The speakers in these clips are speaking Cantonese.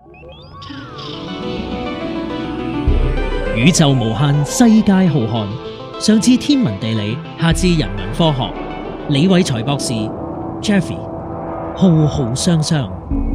宇宙無限，世界浩瀚。上至天文地理，下至人文科學，李偉才博士 Jeffrey 浩浩湯湯。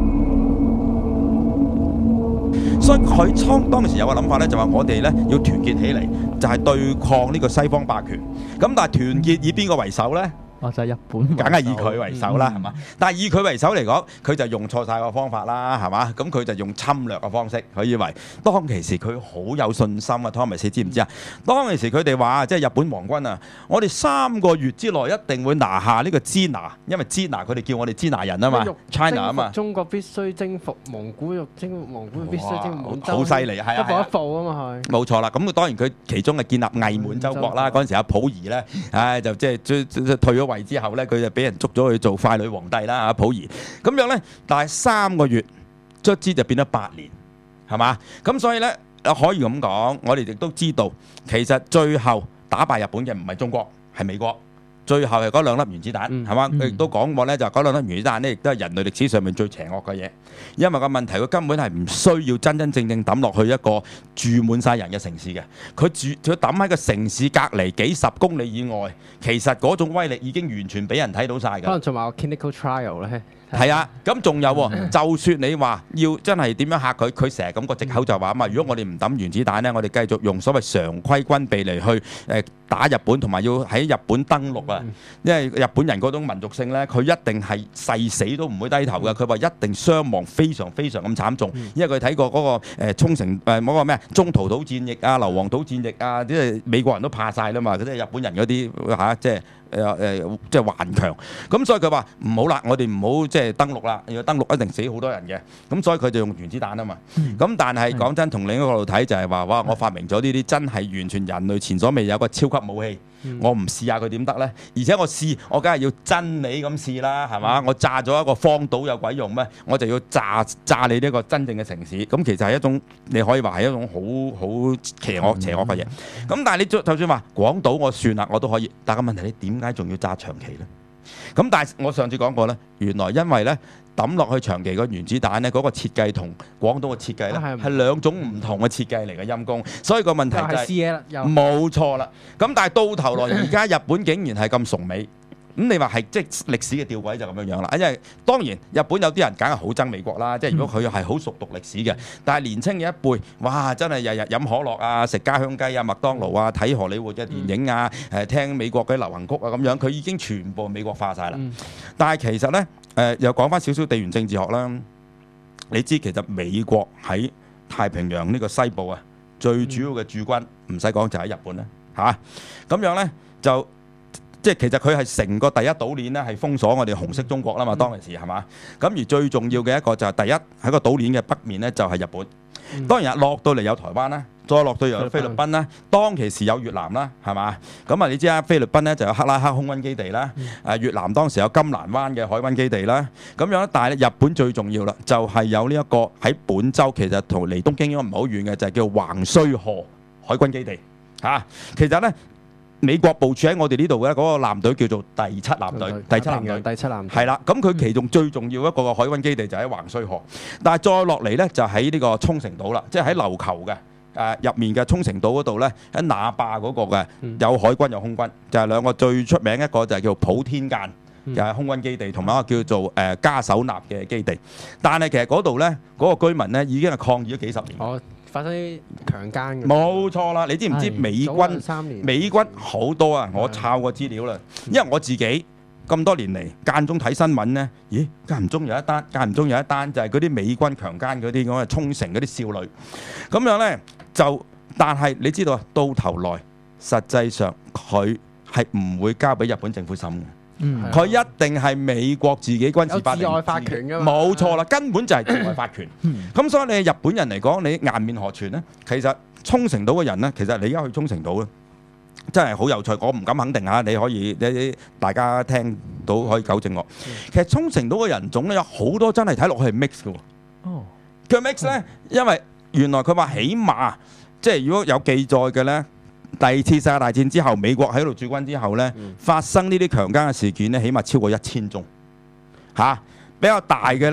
所以佢當時有個諗法咧，就話我哋咧要團結起嚟，就係對抗呢個西方霸權。咁但係團結以邊個為首咧？ 就係日本， 梗係以佢為首啦，係嘛？但係以佢為首嚟講，佢就用錯晒個方法啦，係嘛？咁佢就用侵略嘅方式，佢以為當其時佢好有信心啊。Thomas，你知唔知啊？當其時佢哋話，即係日本皇軍啊，我哋3個月之內一定會拿下呢個支那，因為支那佢哋叫我哋支那人啊嘛 ，China 啊嘛。 中國必須征服蒙古，征服蒙古必須征服滿洲， 好犀利，係啊， 一步一步啊嘛係。 冇錯啦，咁當然佢其中係建立偽滿洲國啦。嗰陣時阿溥儀咧，就即係退咗位之後咧，佢就俾人捉咗去做傀儡皇帝啦。阿溥儀咁樣咧，但係3個月卒之就變咗8年，係嘛？咁所以咧可以咁講，我哋亦都知道，其實最後打敗日本嘅唔係中國，係美國。最後係嗰2粒原子彈，係嘛？佢亦都講過咧，就嗰2粒原子彈咧，亦都係人類歷史上面最邪惡嘅嘢。因為個問題，佢根本係唔需要真真正正抌落去一個住滿晒人嘅城市嘅。佢抌喺個城市隔離幾十公里以外，其實嗰種威力已經完全俾人睇到晒㗎。 可能仲有個 clinical trial 咧。 係啊，咁仲有喎，就算你話要真係點樣嚇佢，佢成日咁個藉口就話啊嘛，如果我哋唔抌原子彈呢，我哋繼續用所謂常規軍備嚟去打日本，同埋要喺日本登陸啊，因為日本人嗰種民族性呢，佢一定係誓死都唔會低頭嘅。佢話一定傷亡非常非常咁慘重，因為佢睇過嗰個沖繩嗰個咩中途島戰役啊、硫磺島戰役啊，即係美國人都怕晒啦嘛，嗰啲日本人嗰啲嚇即係。即係頑強，咁所以佢話唔好啦，我哋唔好即係登陸啦，要登陸一定死好多人嘅，咁所以佢就用原子彈啊嘛。咁但係講真，從另一個角度睇就係話，哇！我發明咗呢啲真係完全人類前所未有個超級武器，我唔試下佢點得呢？而且我試，我梗係要真理咁試啦，係嘛？我炸咗一個荒島有鬼用咩？我就要炸你呢個真正嘅城市。咁其實係一種你可以話係一種好邪惡嘅嘢。咁但係你就算話廣島我算啦，我都可以。但係個問題你點解仲要炸長期呢？咁但係我上次講過呢，原來因為呢抌落去長期個原子彈呢，嗰個設計同廣島嘅設計呢係2種唔同嘅設計嚟嘅，陰公。所以個問題就係冇錯啦。咁但係到頭來而家日本竟然係咁崇美。咁你話係即係歷史嘅吊詭就咁樣啦，因為當然日本有啲人梗係好憎美國啦，即係如果佢係好熟讀歷史嘅，但係年青嘅一輩，哇！真係日日飲可樂啊、食家鄉雞啊、麥當勞啊、睇荷里活嘅電影啊、聽美國嘅流行曲啊咁樣，佢已經全部美國化晒啦。但係其實呢，又講翻少少地緣政治學啦，你知其實美國喺太平洋呢個西部啊，最主要嘅駐軍唔使講就喺日本啦，嚇咁樣呢就。即係其實佢係成個第一島鏈咧，係封鎖我哋紅色中國啦嘛，當其時係嘛？咁而最重要嘅一個就係第一喺個島鏈嘅北面咧，就係日本。當然落到嚟有台灣啦，再落到有菲律賓啦，當其時有越南啦，係嘛？咁啊，你知啊，菲律賓咧就有克拉克空軍基地啦，越南當時有金蘭灣嘅海軍基地啦，咁樣。但係日本最重要啦，就係有呢一個喺本州，其實同離東京應該唔係好遠嘅，就係叫橫須賀海軍基地嚇。其實咧。美國部署喺我哋呢度嘅嗰個艦隊叫做第7艦隊，第7艦隊係啦。咁佢其中最重要一個海軍基地就喺橫須賀，但係再落嚟呢，就喺呢個沖繩島啦，即係喺琉球嘅入面嘅沖繩島嗰度呢，喺那霸嗰個嘅有海軍有空軍，就係2個最出名，一個就係叫普天間，就係空軍基地，同埋一個叫做加手納嘅基地。但係其實嗰度呢，嗰個居民呢已經係抗議咗幾10年。 發生啲強姦嘅， 冇錯啦！你知唔知美軍好多啊？我抄過資料啦，因為我自己咁多年嚟間中睇新聞呢，咦？間唔中有一單，間唔中有一單就係嗰啲美軍強姦嗰啲咁嘅沖繩嗰啲少女，咁樣呢，就，但係你知道啊，到頭來實際上佢係唔會交俾日本政府審嘅。佢一定係美國自己軍事法庭，有自外法權㗎嘛？冇錯啦，根本就係自外法權。咁所以你日本人嚟講，你顏面何存呢？其實沖繩島嘅人呢，其實你而家去沖繩島咧，真係好有趣。我唔敢肯定嚇，你可以大家聽到可以糾正我。其實沖繩島嘅人種咧有好多真係睇落去係 mix 嘅喎。哦，佢 mix 咧，因為原來佢話起碼即係如果有記載嘅咧。第2次世界大戰之後，美國喺度駐軍之後呢，發生呢啲強姦嘅事件呢，起碼超過1000宗嚇。比較大嘅呢，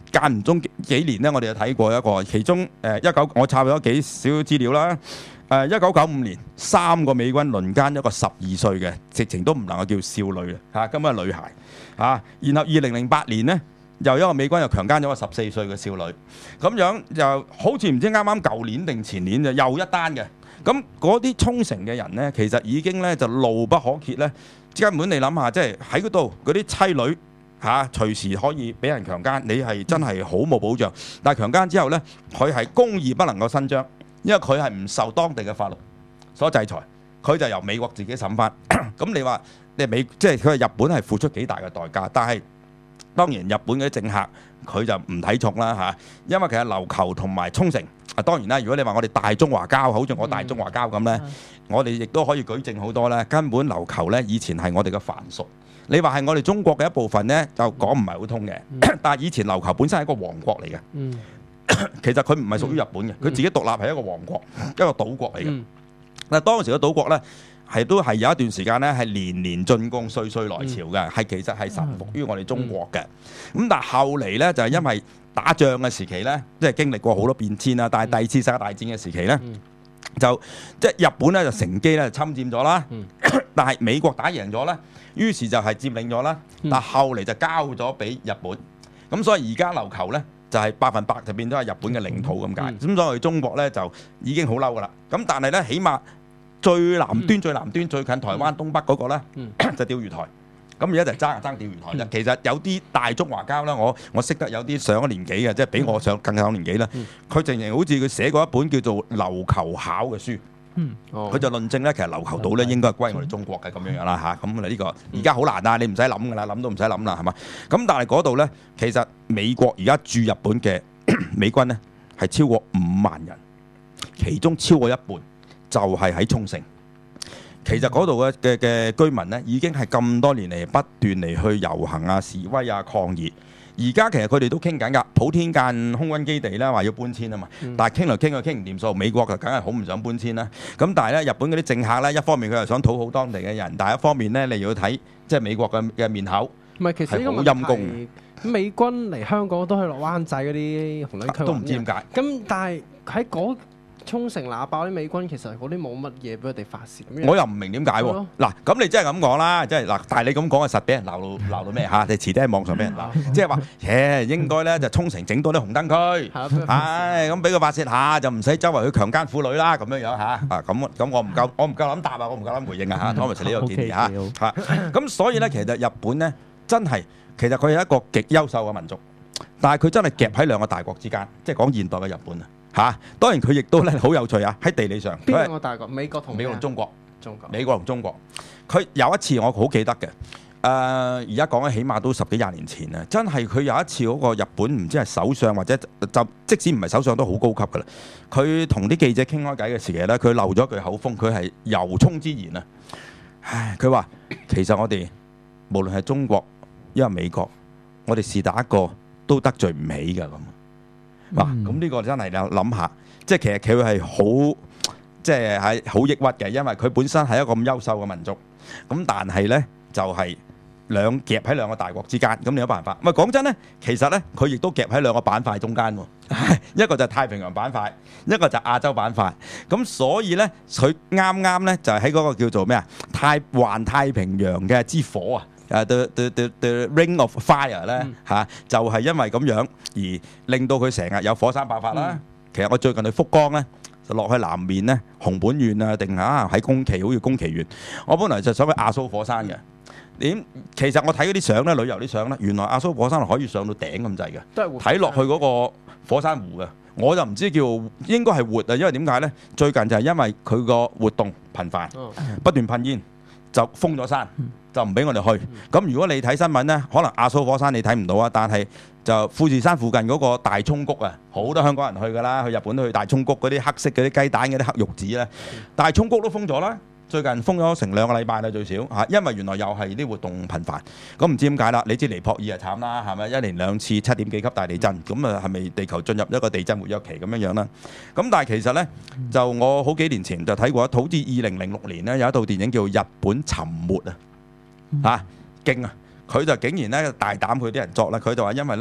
間唔中幾年咧，我哋有睇過一個，其中我抄咗幾少資料啦。1995年3個美軍輪姦一個12歲嘅，直情都唔能夠叫少女啦，根本係女孩嚇。然後2008年呢，又一個美軍又強姦咗個14歲嘅少女，咁樣就好似唔知啱啱舊年定前年就又一單嘅。咁嗰啲沖繩嘅人呢，其實已經咧就怒不可遏咧。根本你諗下，即係喺嗰度嗰啲妻女隨時可以俾人強姦，你係真係好冇保障。但係強姦之後呢，佢係公義不能夠伸張。因為佢係唔受當地嘅法律所制裁，佢就由美國自己審翻。咁你話即係佢係日本係付出幾大嘅代價，但係當然日本嗰啲政客佢就唔睇重啦嚇。因為其實琉球同埋沖繩當然啦，如果你話我哋大中華交，好似我大中華交咁呢，我哋亦都可以舉證好多啦。根本琉球呢，以前係我哋嘅藩屬，你話係我哋中國嘅一部分呢，就講唔係好通嘅。但係以前琉球本身係一個王國嚟嘅。其實佢唔係屬於日本嘅，佢自己獨立係一個王國，一個島國嚟嘅。但係當時嘅島國呢，都係有一段時間呢，係年年進貢、歲歲來朝嘅，係其實係臣服於我哋中國嘅。咁但係後嚟呢，就係因為打仗嘅時期呢，即係經歷過好多變遷啦。但係第二次世界大戰嘅時期呢，就即係日本呢，就乘機咧侵佔咗啦。但係美國打贏咗啦，於是就係佔領咗啦。但係後嚟就交咗俾日本。咁所以而家琉球呢，就係100%就變咗係日本嘅領土咁解，咁所以中國咧就已經好嬲噶啦。咁但係咧，起碼最南端、最近台灣東北嗰個咧就釣魚台。咁而家就爭釣魚台啫。其實有啲大中華交啦，我識得有啲上咗年紀嘅，即係比我更上年紀啦。佢直情好似佢寫過一本叫做《琉球考》嘅書。佢就論證咧，其實琉球島咧應該係歸我哋中國嘅咁樣啦嚇。咁呢個而家好難啊，你唔使諗噶啦，諗都唔使諗啦，係嘛？咁但係嗰度咧，其實美國而家駐日本嘅美軍咧係超過5萬人，其中超過一半就係喺沖繩。其實嗰度嘅居民咧已經係咁多年嚟不斷嚟去遊行啊、示威啊、抗議。而家其實佢哋都傾緊㗎，普天間空軍基地咧話要搬遷啊嘛，但係傾嚟傾去傾唔掂數，美國就梗係好唔想搬遷啦。咁但係咧，日本嗰啲政客咧，一方面佢又想討好當地嘅人，但係一方面咧，你要睇即係美國嘅面口， 唔係其實係好陰公嘅。 美軍嚟香港都係落灣仔嗰啲紅燈區， 都唔知點解。 咁但係喺嗰沖繩喇爆啲美軍，其實嗰啲冇乜嘢俾佢哋發泄。 我又唔明點解喎。嗱，咁你真係咁講啦，即係嗱，但係你咁講啊，實俾人鬧到咩嚇？你遲啲喺網上俾人鬧，即係話，應該咧就沖繩整多啲紅燈區，咁俾佢發泄下，就唔使周圍去強姦婦女啦，咁樣樣嚇。咁我唔夠膽答啊，我唔夠膽回應啊嚇。Thomas 你呢個建議嚇。咁所以咧，其實日本咧真係其實佢係一個極優秀嘅民族，但係佢真係夾喺兩個大國之間，即係講現代嘅日本啊。當然佢亦都咧好有趣啊！喺地理上， 邊兩個大國？美國同中國。美國同中國，佢有一次我好記得嘅。而家講緊起碼都10幾20年前啦，真係佢有一次嗰個日本唔知係首相或者就即使唔係首相都好高級㗎啦。佢同啲記者傾開偈嘅時期咧，佢漏咗句口風，佢係由衷之言啊！佢話其實我哋無論係中國因為美國，我哋是打一個都得罪唔起㗎咁。嗱，咁呢個真係你諗下，即係其實佢係好，即係好抑鬱嘅，因為佢本身係一個咁優秀嘅民族，咁但係呢，就係夾喺兩個大國之間，咁你有辦法？咪講真呢，其實呢，佢亦都夾喺兩個板塊中間喎，一個就係太平洋板塊，一個就係亞洲板塊，咁所以呢，佢啱啱呢，就係喺嗰個叫做咩啊，環太平洋嘅之火啊！the Ring of Fire 咧就係因為咁樣而令到佢成日有火山爆發啦。其實我最近去福岡咧，就落去南面咧，熊本縣啊，定喺宮崎，好似宮崎縣。我本來就想去阿蘇火山嘅。其實我睇嗰啲相咧，旅遊啲相咧，原來阿蘇火山可以上到頂咁滯嘅，睇落去嗰個火山湖嘅。我就唔知叫應該係活啊，因為點解咧？最近就係因為佢個活動頻繁，不斷噴煙，就封咗山。就唔俾我哋去。咁如果你睇新聞呢，可能阿蘇火山你睇唔到啊，但係就富士山附近嗰個大涌谷啊，好多香港人去㗎啦，去日本都去大涌谷嗰啲黑色嗰啲雞蛋嗰啲黑玉子咧，大涌谷都封咗啦。最近封咗成2個禮拜啦，最少嚇，因為原來又係啲活動頻繁。咁唔知點解啦？你知尼泊爾係慘啦，係咪1年2次7.幾級大地震？咁係咪地球進入一個地震活躍期咁樣啦？咁但係其實呢，就我好幾年前就睇過，好似2006年呢，有一套電影叫《日本沉沒》啊。勁啊！佢就竟然咧大膽，佢啲人作啦，佢就話因為咧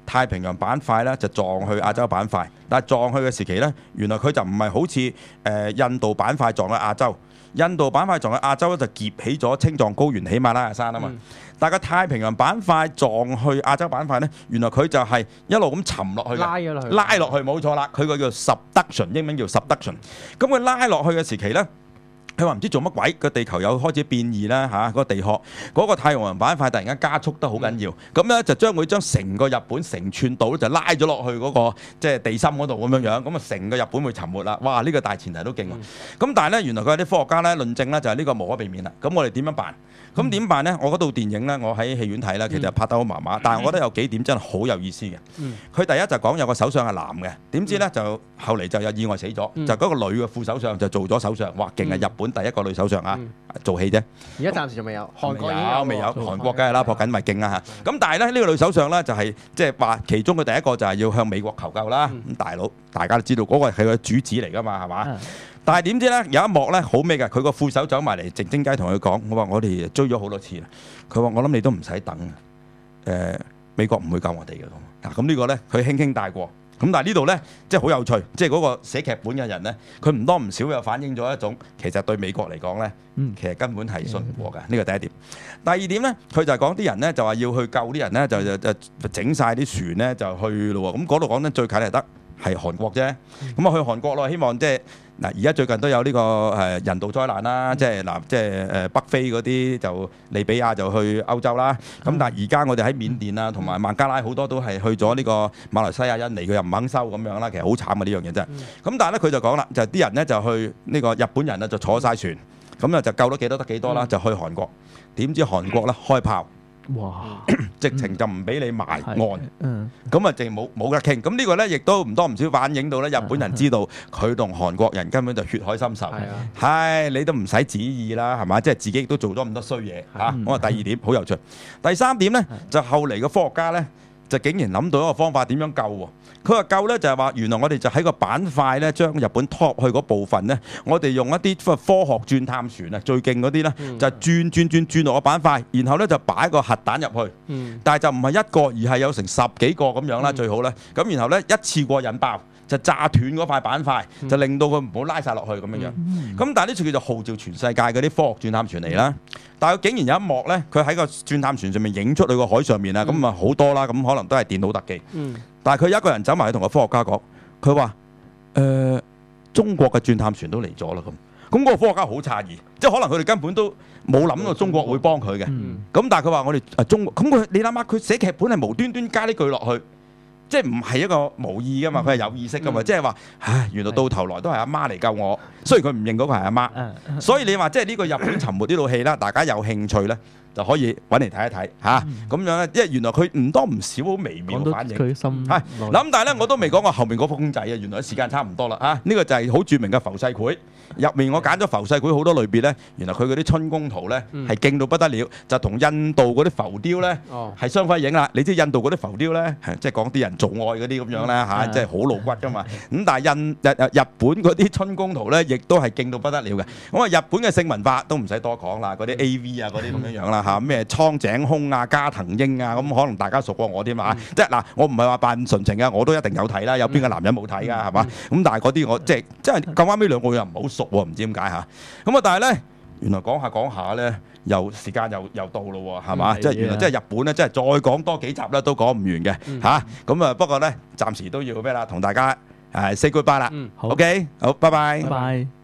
太平洋板塊咧就撞去亞洲板塊，但係撞去嘅時期咧，原來佢就唔係好似印度板塊撞去亞洲，印度板塊撞去亞洲咧就夾起咗青藏高原喜馬拉雅山啊嘛。但係個太平洋板塊撞去亞洲板塊咧，原來佢就係一路咁沉落去嘅，拉落去冇錯啦。佢個叫 subduction， 英文叫 subduction。咁佢拉落去嘅時期咧，佢話唔知做乜鬼，個地球有開始變異啦嚇，個地殼嗰個太陽洋板塊突然間加速得好緊要，咁咧就將成個日本成寸島就拉咗落去嗰個即係地心嗰度咁樣，咁啊成個日本會沉沒啦！哇！呢個大前提都勁喎。咁但係咧，原來佢有啲科學家咧論證咧就係呢個無可避免啦。咁我哋點樣辦？咁點辦呢？我嗰套電影呢，我喺戲院睇啦，其實拍得好麻麻，但係我覺得有幾點真係好有意思嘅。佢第一就講有個首相係男嘅，點知呢就後嚟就有意外死咗，就嗰個女嘅副首相就做咗首相，哇勁啊！日本第一個女首相啊，做戲啫。 而家暫時仲未有，韓國未有，韓國梗係啦，撲緊咪勁啊嚇！咁但係咧呢個女首相呢，就係即係話其中嘅第一個就係要向美國求救啦。咁大佬大家都知道嗰個係佢主子嚟㗎嘛，係嘛？但係點知咧有一幕咧好尾嘅，佢個副手走埋嚟靜靜雞同佢講：我話我哋追咗好多次啦。佢話我諗你都唔使等，美國唔會救我哋嘅咁。嗱咁呢個咧佢輕輕帶過。咁但係呢度咧即係好有趣，即係嗰個寫劇本嘅人咧，佢唔多唔少又反映咗一種其實對美國嚟講咧，其實根本係信唔過嘅。呢個第一點。第二點咧，佢就係講啲人咧就話要去救啲人咧，就整晒啲船咧就去咯喎。咁嗰度講得最近係得係韓國啫。咁啊去韓國咯，希望即係。嗱，而家最近都有呢個人道災難啦，即係北非嗰啲就利比亞就去歐洲啦。咁但係而家我哋喺緬甸啊同埋孟加拉好多都係去咗呢個馬來西亞、印尼，佢又唔肯收咁樣啦。其實好慘啊呢樣嘢真係。咁但係咧佢就講啦，就啲人咧就去呢個日本人啊就坐晒船，咁啊就救咗幾多得幾多啦，就去韓國。點知韓國咧開炮。哇！直情就唔俾你埋岸，咁啊淨冇得傾。咁呢個咧亦都唔多唔少反映到咧，日本人知道佢同韓國人根本就血海深仇。係你都唔使旨意啦，係嘛？即係自己亦都做咗咁多衰嘢嚇。咁啊第二點好有趣。第三點咧就後嚟嘅科學家咧就竟然諗到一個方法點樣救喎。佢話救咧就係話原來我哋就喺個板塊咧將日本拖去嗰部分咧，我哋用一啲科學鑽探船啊最勁嗰啲咧就轉落個板塊，然後咧就擺個核彈入去，但係就唔係一個而係有成10幾個咁樣啦最好咧。咁然後咧一次過引爆就炸斷嗰塊板塊，就令到佢唔好拉晒落去咁樣樣。咁但係呢次佢就號召全世界嗰啲科學鑽探船嚟啦。但係佢竟然有一幕咧，佢喺個鑽探船上面影出去個海上面啊，咁啊好多啦，咁可能都係電腦特技。但係佢一個人走埋去同個科學家講，佢話：中國嘅鑽探船都嚟咗啦咁。咁嗰個科學家好詫異，即係可能佢哋根本都冇諗到中國會幫佢嘅。咁但係佢話我哋中國，咁佢你諗下，佢寫劇本係無端端加呢句落去。即係唔係一個無意噶嘛，佢係有意識噶嘛，即係話，唉，原來到頭來都係阿媽嚟救我，雖然佢唔認嗰個係阿媽，所以你話即係呢個日本沉沒呢套戲啦，大家有興趣咧就可以揾嚟睇一睇嚇，咁樣咧，因為原來佢唔多唔少好微妙嘅反應，係嗱咁，但係咧我都未講過後面嗰幅公仔啊，原來時間差唔多啦嚇，呢個就係好著名嘅浮世繪，入面我揀咗浮世繪好多類別咧，原來佢嗰啲春宮圖咧係勁到不得了，就同印度嗰啲浮雕咧係相輝映啦。你知印度嗰啲浮雕咧，即係講啲人做愛嗰啲咁樣咧嚇，即係好露骨噶嘛。咁但係日本嗰啲春宮圖咧，亦都係勁到不得了嘅。咁啊，日本嘅性文化都唔使多講啦，嗰啲 A.V. 啊嗰啲咁樣樣啦嚇，咩蒼井空啊、加藤鷹啊，咁可能大家熟過我添嘛。即係嗱，我唔係話扮純情啊，我都一定有睇啦。有邊個男人冇睇㗎係嘛？咁但係嗰啲我即係咁啱呢兩個又唔好熟喎，唔知點解嚇。咁啊，但係咧原來講下咧，又時間又到咯喎，係嘛？即係原來即係日本咧，即係再講多幾集咧都講唔完嘅嚇。咁啊，不過咧暫時都要咩啦，同大家say goodbye 啦。OK，好，拜拜。